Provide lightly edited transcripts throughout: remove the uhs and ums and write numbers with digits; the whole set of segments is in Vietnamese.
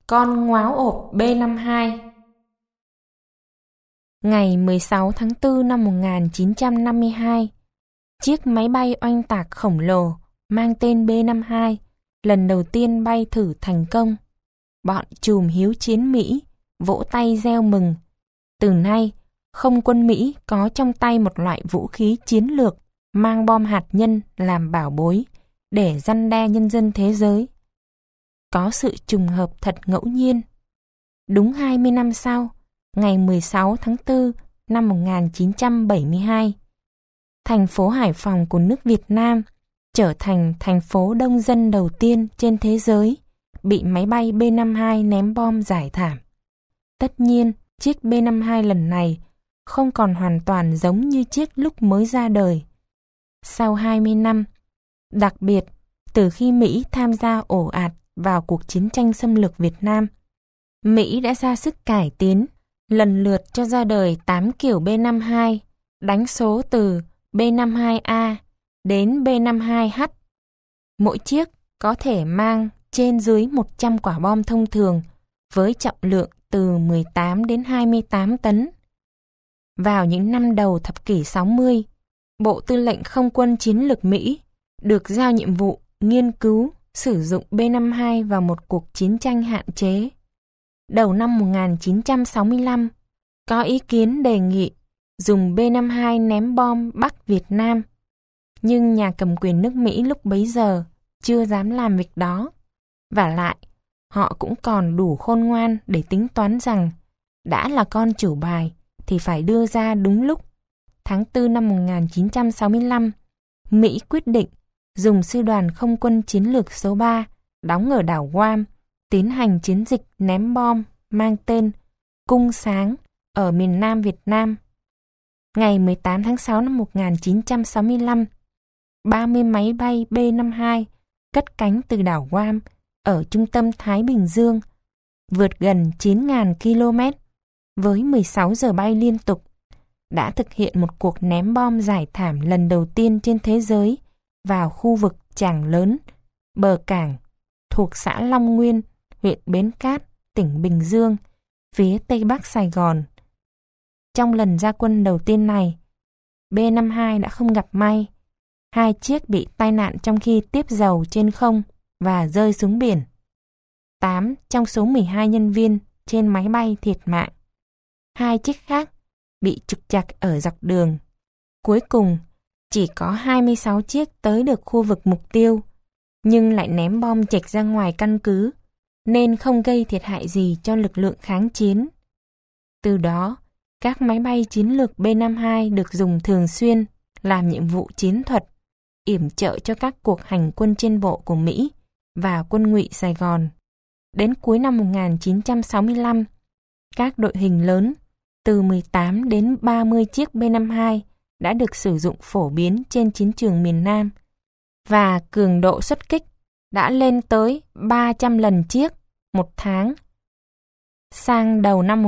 Con ngáo ộp B-52. Ngày 16 tháng 4 năm 1952, chiếc máy bay oanh tạc khổng lồ mang tên B-52 lần đầu tiên bay thử thành công. Bọn trùm hiếu chiến Mỹ vỗ tay reo mừng. Từ nay, không quân Mỹ có trong tay một loại vũ khí chiến lược mang bom hạt nhân làm bảo bối để răn đe nhân dân thế giới. Có sự trùng hợp thật ngẫu nhiên. Đúng 20 năm sau, ngày 16 tháng 4 năm 1972, thành phố Hải Phòng của nước Việt Nam trở thành thành phố đông dân đầu tiên trên thế giới bị máy bay B-52 ném bom rải thảm. Tất nhiên, chiếc B-52 lần này không còn hoàn toàn giống như chiếc lúc mới ra đời. Sau 20 năm, đặc biệt từ khi Mỹ tham gia ồ ạt vào cuộc chiến tranh xâm lược Việt Nam, Mỹ đã ra sức cải tiến, lần lượt cho ra đời 8 kiểu B-52, đánh số từ B-52A đến B-52H. Mỗi chiếc có thể mang trên dưới 100 quả bom thông thường với trọng lượng từ 18 đến 28 tấn. Vào những năm đầu thập kỷ 60, Bộ Tư lệnh Không quân Chiến lược Mỹ được giao nhiệm vụ nghiên cứu sử dụng B-52 vào một cuộc chiến tranh hạn chế. Đầu năm 1965, có ý kiến đề nghị dùng B-52 ném bom Bắc Việt Nam, nhưng nhà cầm quyền nước Mỹ lúc bấy giờ chưa dám làm việc đó. Vả lại, họ cũng còn đủ khôn ngoan để tính toán rằng đã là con chủ bài thì phải đưa ra đúng lúc. Tháng 4 năm 1965, Mỹ quyết định dùng sư đoàn không quân chiến lược số 3 đóng ở đảo Guam tiến hành chiến dịch ném bom mang tên Cung Sáng ở miền Nam Việt Nam. Ngày 18 tháng 6 năm 1965, 30 máy bay B-52 cất cánh từ đảo Guam ở trung tâm Thái Bình Dương, vượt gần 9.000 km với 16 giờ bay liên tục, đã thực hiện một cuộc ném bom rải thảm lần đầu tiên trên thế giới vào khu vực Tràng Lớn, bờ cảng, thuộc xã Long Nguyên, huyện Bến Cát, tỉnh Bình Dương, phía tây bắc Sài Gòn. Trong lần ra quân đầu tiên này, B-52 đã không gặp may. 2 chiếc bị tai nạn trong khi tiếp dầu trên không và rơi xuống biển. 8 trong số 12 nhân viên trên máy bay thiệt mạng. 2 chiếc khác bị trục trặc ở dọc đường. Cuối cùng, chỉ có 26 chiếc tới được khu vực mục tiêu, nhưng lại ném bom chệch ra ngoài căn cứ, nên không gây thiệt hại gì cho lực lượng kháng chiến. Từ đó, các máy bay chiến lược B-52 được dùng thường xuyên làm nhiệm vụ chiến thuật, yểm trợ cho các cuộc hành quân trên bộ của Mỹ và quân ngụy Sài Gòn. Đến cuối năm 1965, các đội hình lớn từ 18 đến 30 chiếc B-52 đã được sử dụng phổ biến trên chiến trường miền Nam, và cường độ xuất kích đã lên tới 300 lần chiếc một tháng. Sang đầu năm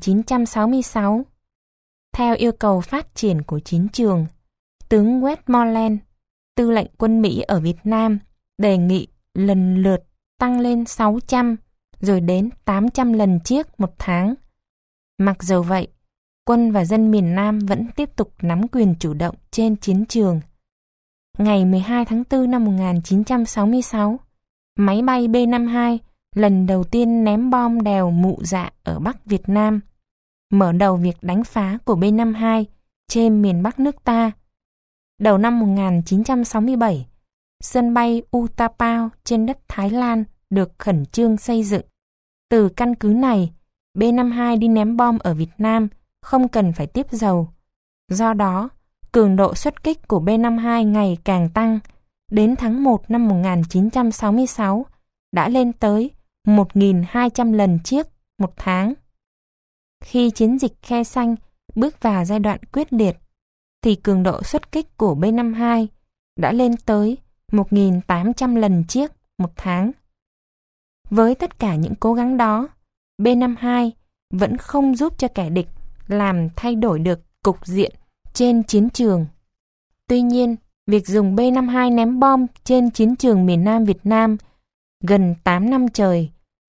1966, theo yêu cầu phát triển của chiến trường, tướng Westmoreland, tư lệnh quân Mỹ ở Việt Nam, đề nghị lần lượt tăng lên 600 rồi đến 800 lần chiếc một tháng. Mặc dù vậy, quân và dân miền Nam vẫn tiếp tục nắm quyền chủ động trên chiến trường. Ngày 12 tháng 4 năm 1966, máy bay B-52 lần đầu tiên ném bom đèo Mụ Dạ ở Bắc Việt Nam, mở đầu việc đánh phá của B-52 trên miền Bắc nước ta. Đầu năm 1967, sân bay Utapao trên đất Thái Lan được khẩn trương xây dựng. Từ căn cứ này, B-52 đi ném bom ở Việt Nam không cần phải tiếp dầu. Do đó, cường độ xuất kích của B-52 ngày càng tăng. Đến tháng 1 năm 1966, đã lên tới 1.200 lần chiếc một tháng. Khi chiến dịch Khe Xanh bước vào giai đoạn quyết liệt, thì cường độ xuất kích của B-52 đã lên tới 1.800 lần chiếc một tháng. Với tất cả những cố gắng đó, B-52 vẫn không giúp cho kẻ địch làm thay đổi được cục diện trên chiến trường. Tuy nhiên, việc dùng B-52 ném bom trên chiến trường miền Nam Việt Nam gần 8 năm trời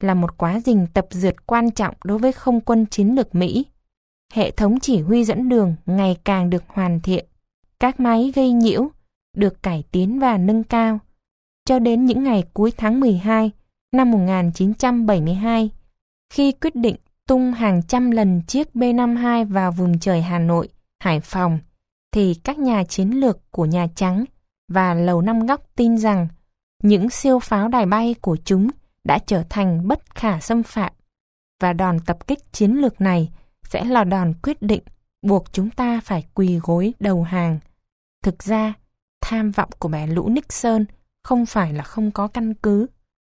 là một quá trình tập dượt quan trọng đối với không quân chiến lược Mỹ. Hệ thống chỉ huy dẫn đường ngày càng được hoàn thiện, các máy gây nhiễu được cải tiến và nâng cao. Cho đến những ngày cuối tháng 12 năm 1972, khi quyết định tung hàng trăm lần chiếc B-52 vào vùng trời Hà Nội, Hải Phòng, thì các nhà chiến lược của Nhà Trắng và Lầu Năm Góc tin rằng những siêu pháo đài bay của chúng đã trở thành bất khả xâm phạm, và đòn tập kích chiến lược này sẽ là đòn quyết định buộc chúng ta phải quỳ gối đầu hàng. Thực ra, tham vọng của bè lũ Nixon không phải là không có căn cứ.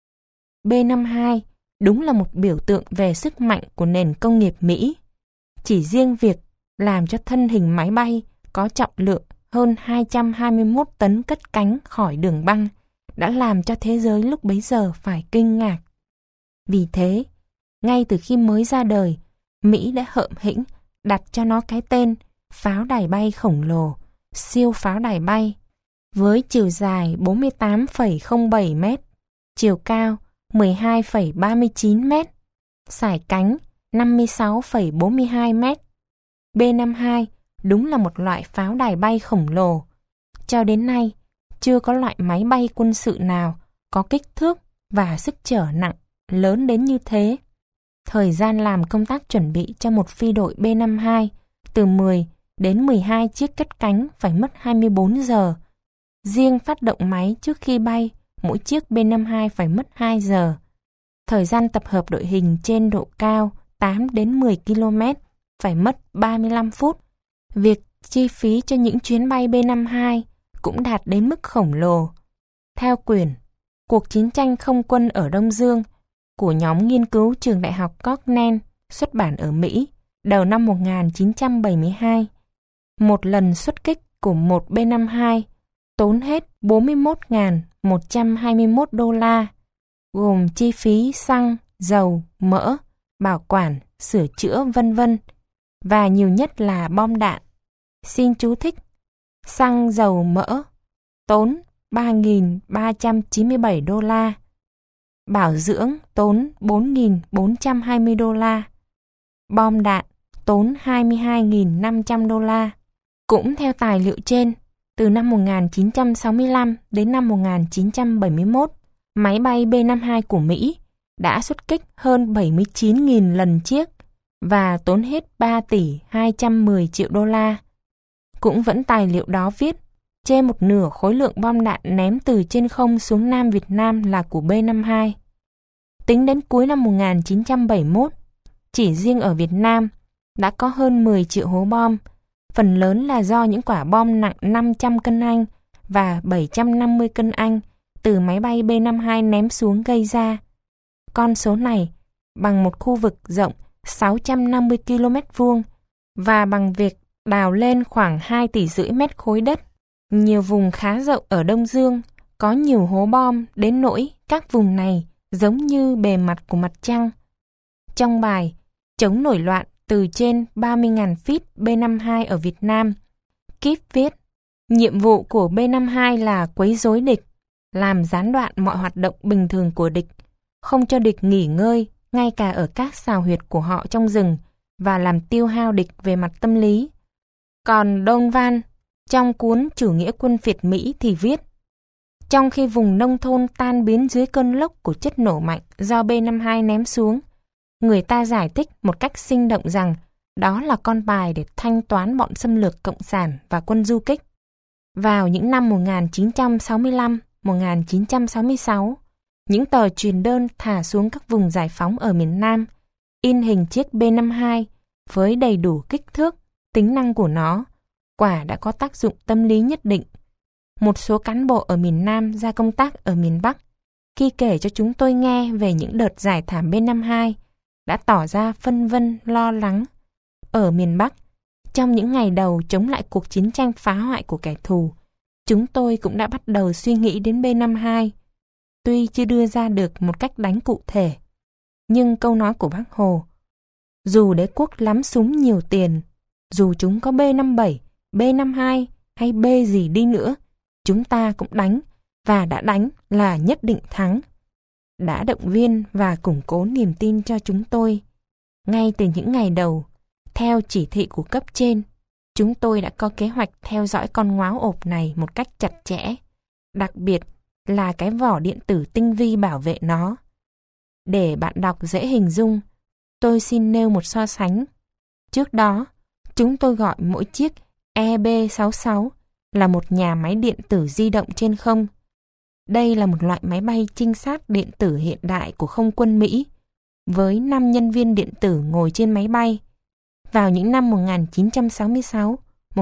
B-52 đúng là một biểu tượng về sức mạnh của nền công nghiệp Mỹ. Chỉ riêng việc làm cho thân hình máy bay có trọng lượng hơn 221 tấn cất cánh khỏi đường băng đã làm cho thế giới lúc bấy giờ phải kinh ngạc. Vì thế, ngay từ khi mới ra đời, Mỹ đã hợm hĩnh đặt cho nó cái tên pháo đài bay khổng lồ, siêu pháo đài bay, với chiều dài 48,07 mét, chiều cao 12,39 mét, sải cánh 56,42 mét. B-52 đúng là một loại pháo đài bay khổng lồ. Cho đến nay, chưa có loại máy bay quân sự nào có kích thước và sức chở nặng lớn đến như thế. Thời gian làm công tác chuẩn bị cho một phi đội B-52 từ 10 đến 12 chiếc cất cánh phải mất 24 giờ. Riêng phát động máy trước khi bay, mỗi chiếc B-52 phải mất 2 giờ. Thời gian tập hợp đội hình trên độ cao 8 đến 10 km phải mất 35 phút. Việc chi phí cho những chuyến bay B-52 cũng đạt đến mức khổng lồ. Theo quyển Cuộc chiến tranh không quân ở Đông Dương của nhóm nghiên cứu trường đại học Cornell xuất bản ở Mỹ đầu năm 1972, một lần xuất kích của một B-52 tốn hết 41.121 đô la, gồm chi phí xăng, dầu, mỡ, bảo quản, sửa chữa vân vân, và nhiều nhất là bom đạn. Xin chú thích: xăng, dầu, mỡ tốn 3.397 đô la, bảo dưỡng tốn 4.420 đô la, bom đạn tốn 22.500 đô la. Cũng theo tài liệu trên, từ năm 1965 đến năm 1971, máy bay B-52 của Mỹ đã xuất kích hơn 79.000 lần chiếc và tốn hết 3 tỷ 210 triệu đô la. Cũng vẫn tài liệu đó viết, trên một nửa khối lượng bom đạn ném từ trên không xuống Nam Việt Nam là của B-52. Tính đến cuối năm 1971, chỉ riêng ở Việt Nam đã có hơn 10 triệu hố bom, phần lớn là do những quả bom nặng 500 cân Anh và 750 cân Anh từ máy bay B-52 ném xuống gây ra. Con số này bằng một khu vực rộng 650 km vuông và bằng việc đào lên khoảng 2,5 tỷ mét khối đất. Nhiều vùng khá rộng ở Đông Dương có nhiều hố bom đến nỗi các vùng này giống như bề mặt của mặt trăng. Trong bài Chống nổi loạn từ trên 30.000 feet B-52 ở Việt Nam, Kíp viết, nhiệm vụ của B-52 là quấy rối địch, làm gián đoạn mọi hoạt động bình thường của địch, không cho địch nghỉ ngơi ngay cả ở các xào huyệt của họ trong rừng và làm tiêu hao địch về mặt tâm lý. Còn Donovan trong cuốn Chủ nghĩa quân Việt Mỹ thì viết, trong khi vùng nông thôn tan biến dưới cơn lốc của chất nổ mạnh do B-52 ném xuống, người ta giải thích một cách sinh động rằng đó là con bài để thanh toán bọn xâm lược cộng sản và quân du kích. Vào những năm 1965-1966, những tờ truyền đơn thả xuống các vùng giải phóng ở miền Nam in hình chiếc B-52 với đầy đủ kích thước, tính năng của nó, quả đã có tác dụng tâm lý nhất định. Một số cán bộ ở miền Nam ra công tác ở miền Bắc, khi kể cho chúng tôi nghe về những đợt giải thảm B-52, đã tỏ ra phân vân lo lắng. Ở miền Bắc, trong những ngày đầu chống lại cuộc chiến tranh phá hoại của kẻ thù, chúng tôi cũng đã bắt đầu suy nghĩ đến B-52. Tuy chưa đưa ra được một cách đánh cụ thể, nhưng câu nói của Bác Hồ, dù đế quốc lắm súng nhiều tiền, dù chúng có B-57, B-52 hay B gì đi nữa, chúng ta cũng đánh, và đã đánh là nhất định thắng. đã động viên và củng cố niềm tin cho chúng tôi. Ngay từ những ngày đầu, theo chỉ thị của cấp trên, chúng tôi đã có kế hoạch theo dõi con ngáo ộp này một cách chặt chẽ, đặc biệt là cái vỏ điện tử tinh vi bảo vệ nó. Để bạn đọc dễ hình dung, tôi xin nêu một so sánh. Trước đó, chúng tôi gọi mỗi chiếc EB-66 là một nhà máy điện tử di động trên không. Đây là một loại máy bay trinh sát điện tử hiện đại của không quân Mỹ, với 5 nhân viên điện tử ngồi trên máy bay. Vào những năm 1966,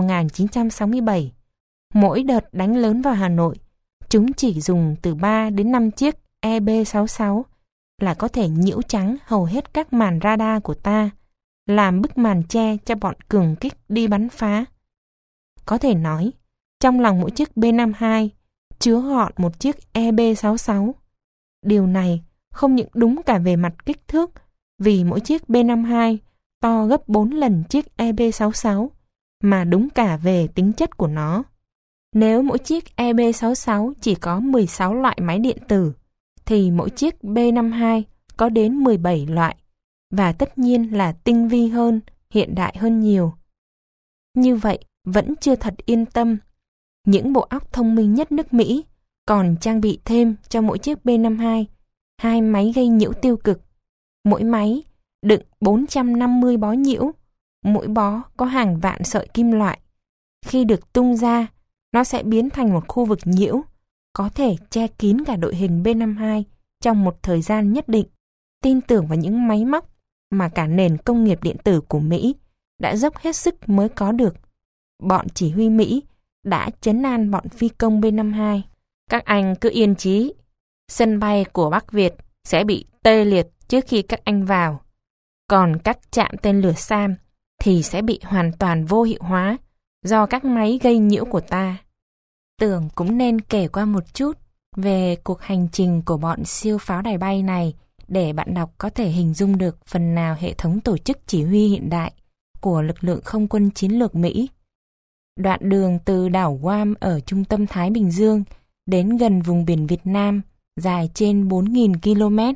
1967, mỗi đợt đánh lớn vào Hà Nội, chúng chỉ dùng từ 3 đến 5 chiếc EB-66 là có thể nhiễu trắng hầu hết các màn radar của ta, làm bức màn che cho bọn cường kích đi bắn phá. Có thể nói, trong lòng mỗi chiếc B-52 chứa gọn một chiếc EB-66. Điều này không những đúng cả về mặt kích thước, vì mỗi chiếc B-52 to gấp 4 lần chiếc EB-66, mà đúng cả về tính chất của nó. Nếu mỗi chiếc EB-66 chỉ có 16 loại máy điện tử, thì mỗi chiếc B-52 có đến 17 loại, và tất nhiên là tinh vi hơn, hiện đại hơn nhiều. Như vậy, vẫn chưa thật yên tâm. Những bộ óc thông minh nhất nước Mỹ còn trang bị thêm cho mỗi chiếc B-52 2 máy gây nhiễu tiêu cực. Mỗi máy đựng 450 bó nhiễu, mỗi bó có hàng vạn sợi kim loại. Khi được tung ra, nó sẽ biến thành một khu vực nhiễu, có thể che kín cả đội hình B-52 trong một thời gian nhất định. Tin tưởng vào những máy móc mà cả nền công nghiệp điện tử của Mỹ đã dốc hết sức mới có được. Bọn chỉ huy Mỹ đã trấn an bọn phi công B-52. Các anh cứ yên chí, sân bay của Bắc Việt sẽ bị tê liệt trước khi các anh vào. Còn các trạm tên lửa SAM thì sẽ bị hoàn toàn vô hiệu hóa do các máy gây nhiễu của ta. Tưởng cũng nên kể qua một chút về cuộc hành trình của bọn siêu pháo đài bay này để bạn đọc có thể hình dung được phần nào hệ thống tổ chức chỉ huy hiện đại của lực lượng không quân chiến lược Mỹ. Đoạn đường từ đảo Guam ở trung tâm Thái Bình Dương đến gần vùng biển Việt Nam dài trên 4.000 km.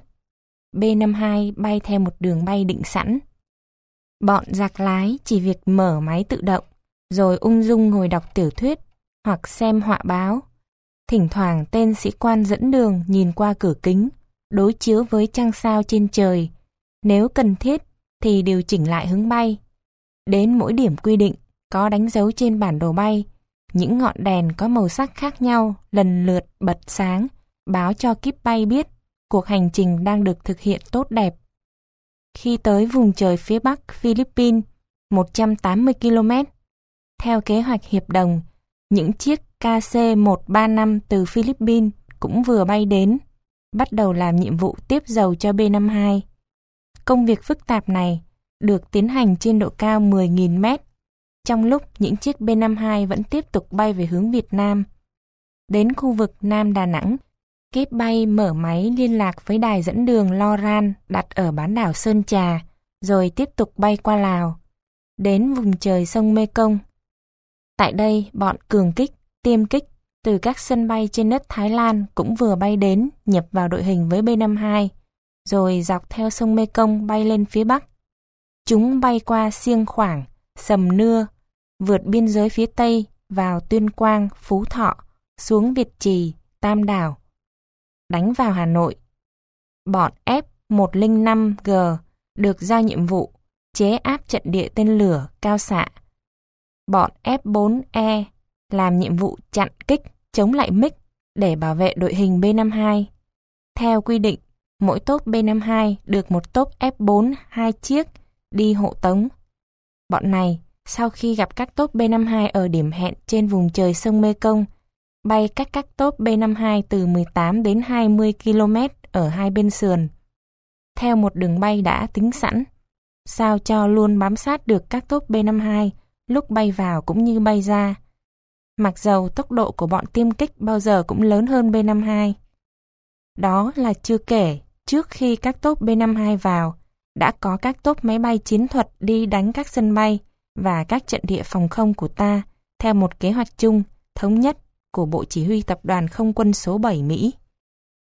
B-52 bay theo một đường bay định sẵn. Bọn giặc lái chỉ việc mở máy tự động, rồi ung dung ngồi đọc tiểu thuyết hoặc xem họa báo. Thỉnh thoảng tên sĩ quan dẫn đường nhìn qua cửa kính, đối chiếu với trăng sao trên trời. Nếu cần thiết thì điều chỉnh lại hướng bay. Đến mỗi điểm quy định có đánh dấu trên bản đồ bay, những ngọn đèn có màu sắc khác nhau lần lượt bật sáng, báo cho kíp bay biết cuộc hành trình đang được thực hiện tốt đẹp. Khi tới vùng trời phía bắc Philippines, 180 km, theo kế hoạch hiệp đồng, những chiếc KC-135 từ Philippines cũng vừa bay đến, bắt đầu làm nhiệm vụ tiếp dầu cho B-52. Công việc phức tạp này được tiến hành trên độ cao 10.000 mét, trong lúc những chiếc B-52 vẫn tiếp tục bay về hướng Việt Nam. Đến khu vực Nam Đà Nẵng, kíp bay mở máy liên lạc với đài dẫn đường Loran đặt ở bán đảo Sơn Trà, rồi tiếp tục bay qua Lào, đến vùng trời sông Mekong. Tại đây, bọn cường kích, tiêm kích từ các sân bay trên đất Thái Lan cũng vừa bay đến nhập vào đội hình với B-52, rồi dọc theo sông Mekong bay lên phía Bắc. Chúng bay qua Siêng Khoảng, Sầm Nưa, vượt biên giới phía Tây vào Tuyên Quang, Phú Thọ, xuống Việt Trì, Tam Đảo, đánh vào Hà Nội. Bọn F-105G được giao nhiệm vụ chế áp trận địa tên lửa cao xạ. Bọn F-4E làm nhiệm vụ chặn kích, chống lại MiG để bảo vệ đội hình B-52. Theo quy định, mỗi tốp B-52 được một tốp F-4 2 chiếc đi hộ tống. Bọn này, sau khi gặp các tốp B-52 ở điểm hẹn trên vùng trời sông Mekong, bay cách các tốp B-52 từ 18 đến 20 km ở hai bên sườn, theo một đường bay đã tính sẵn, sao cho luôn bám sát được các tốp B-52 lúc bay vào cũng như bay ra. Mặc dầu tốc độ của bọn tiêm kích bao giờ cũng lớn hơn B-52. Đó là chưa kể, trước khi các tốp B-52 vào, đã có các tốp máy bay chiến thuật đi đánh các sân bay và các trận địa phòng không của ta theo một kế hoạch chung, thống nhất của Bộ Chỉ huy Tập đoàn Không quân số 7 Mỹ.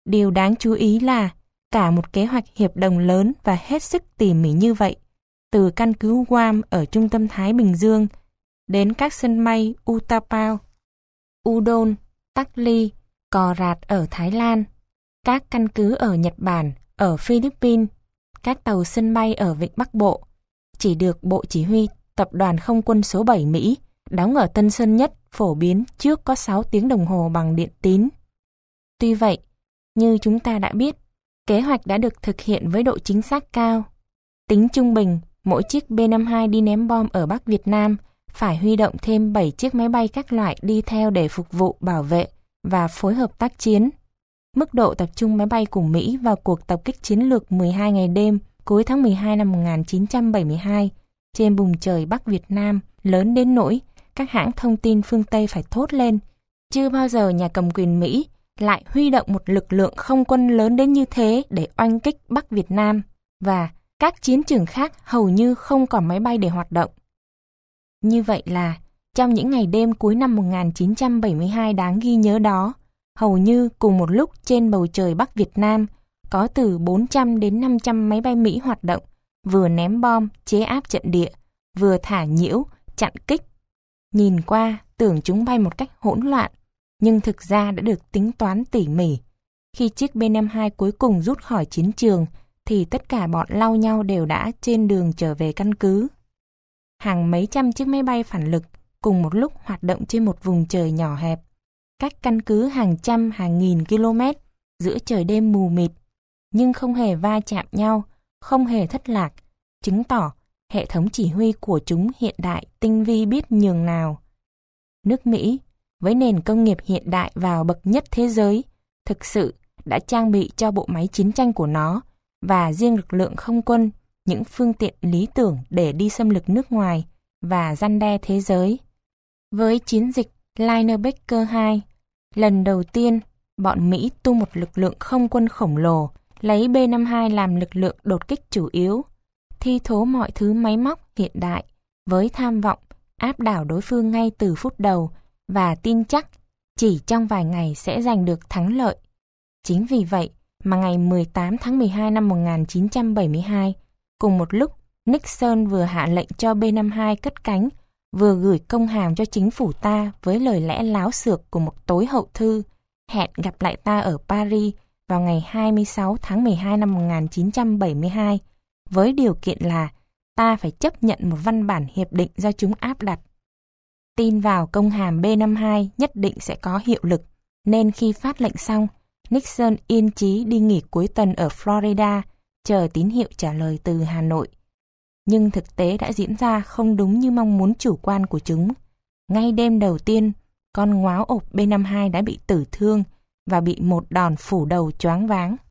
Điều đáng chú ý là cả một kế hoạch hiệp đồng lớn và hết sức tỉ mỉ như vậy, từ căn cứ Guam ở trung tâm Thái Bình Dương đến các sân bay Utapao, Udon, Takli, Cò Rạt ở Thái Lan, các căn cứ ở Nhật Bản, ở Philippines, các tàu sân bay ở Vịnh Bắc Bộ, chỉ được Bộ Chỉ huy Tập đoàn Không quân số 7 Mỹ đóng ở Tân Sơn Nhất phổ biến trước có 6 tiếng đồng hồ bằng điện tín. Tuy vậy, như chúng ta đã biết, kế hoạch đã được thực hiện với độ chính xác cao. Tính trung bình, mỗi chiếc B-52 đi ném bom ở Bắc Việt Nam phải huy động thêm 7 chiếc máy bay các loại đi theo để phục vụ bảo vệ và phối hợp tác chiến. Mức độ tập trung máy bay của Mỹ vào cuộc tập kích chiến lược 12 ngày đêm cuối tháng 12 năm 1972 trên vùng trời Bắc Việt Nam lớn đến nỗi các hãng thông tin phương Tây phải thốt lên. Chưa bao giờ nhà cầm quyền Mỹ lại huy động một lực lượng không quân lớn đến như thế để oanh kích Bắc Việt Nam, và các chiến trường khác hầu như không còn máy bay để hoạt động. Như vậy là, trong những ngày đêm cuối năm 1972 đáng ghi nhớ đó, hầu như cùng một lúc trên bầu trời Bắc Việt Nam có từ 400 đến 500 máy bay Mỹ hoạt động, vừa ném bom, chế áp trận địa, vừa thả nhiễu, chặn kích. Nhìn qua, tưởng chúng bay một cách hỗn loạn, nhưng thực ra đã được tính toán tỉ mỉ. Khi chiếc B-52 cuối cùng rút khỏi chiến trường, thì tất cả bọn lau nhau đều đã trên đường trở về căn cứ. Hàng mấy trăm chiếc máy bay phản lực cùng một lúc hoạt động trên một vùng trời nhỏ hẹp, cách căn cứ hàng trăm hàng nghìn km giữa trời đêm mù mịt, nhưng không hề va chạm nhau, không hề thất lạc, chứng tỏ hệ thống chỉ huy của chúng hiện đại tinh vi biết nhường nào. Nước Mỹ, với nền công nghiệp hiện đại vào bậc nhất thế giới, thực sự đã trang bị cho bộ máy chiến tranh của nó và riêng lực lượng không quân những phương tiện lý tưởng để đi xâm lược nước ngoài và răn đe thế giới. Với chiến dịch Linebacker II, lần đầu tiên bọn Mỹ tung một lực lượng không quân khổng lồ, lấy B-52 làm lực lượng đột kích chủ yếu, thi thố mọi thứ máy móc hiện đại với tham vọng áp đảo đối phương ngay từ phút đầu và tin chắc chỉ trong vài ngày sẽ giành được thắng lợi. Chính vì vậy mà ngày 18 tháng 12 năm 1972, cùng một lúc Nixon vừa hạ lệnh cho B-52 cất cánh, vừa gửi công hàm cho chính phủ ta với lời lẽ láo xược của một tối hậu thư, hẹn gặp lại ta ở Paris vào ngày 26 tháng 12 năm 1972, với điều kiện là ta phải chấp nhận một văn bản hiệp định do chúng áp đặt. Tin vào công hàm B-52 nhất định sẽ có hiệu lực, nên khi phát lệnh xong, Nixon yên chí đi nghỉ cuối tuần ở Florida, chờ tín hiệu trả lời từ Hà Nội. Nhưng thực tế đã diễn ra không đúng như mong muốn chủ quan của chúng. Ngay đêm đầu tiên, con ngóa ộp B-52 đã bị tử thương và bị một đòn phủ đầu choáng váng.